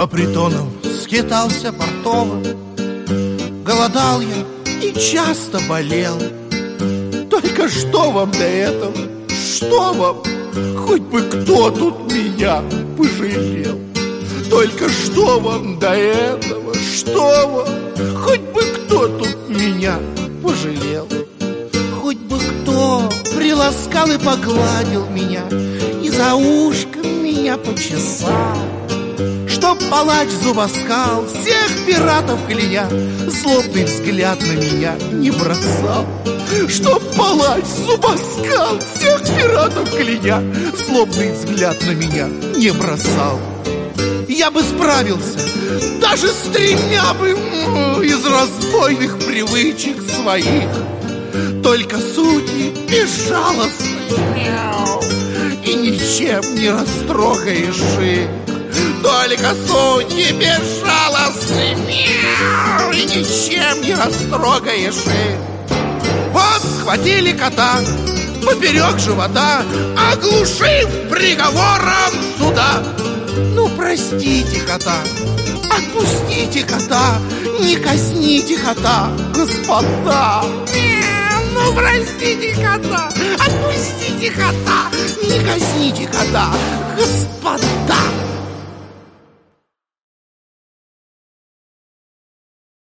По притонам скитался портовым, голодал я и часто болел. Только что вам до этого? Что вам? Хоть бы кто тут меня пожалел. Только что вам до этого? Что вам? Хоть бы кто тут меня пожалел. Хоть бы кто приласкал и погладил меня, и за ушком меня почесал. Чтоб палач зубоскал всех пиратов кляня, злобный взгляд на меня не бросал. Чтоб палач зубоскал всех пиратов кляня, злобный взгляд на меня не бросал. Я бы справился даже с 3 бы из разбойных привычек своих. Только судьи безжалостны, и ничем не растрогаешь их. Только судьи безжалостны, и ничем не растрогаешь их. Вот схватили кота поперек живота, оглушив приговором суда. Ну, простите кота, отпустите кота, не казните кота, господа. Ну, простите кота, отпустите кота, не казните кота, господа.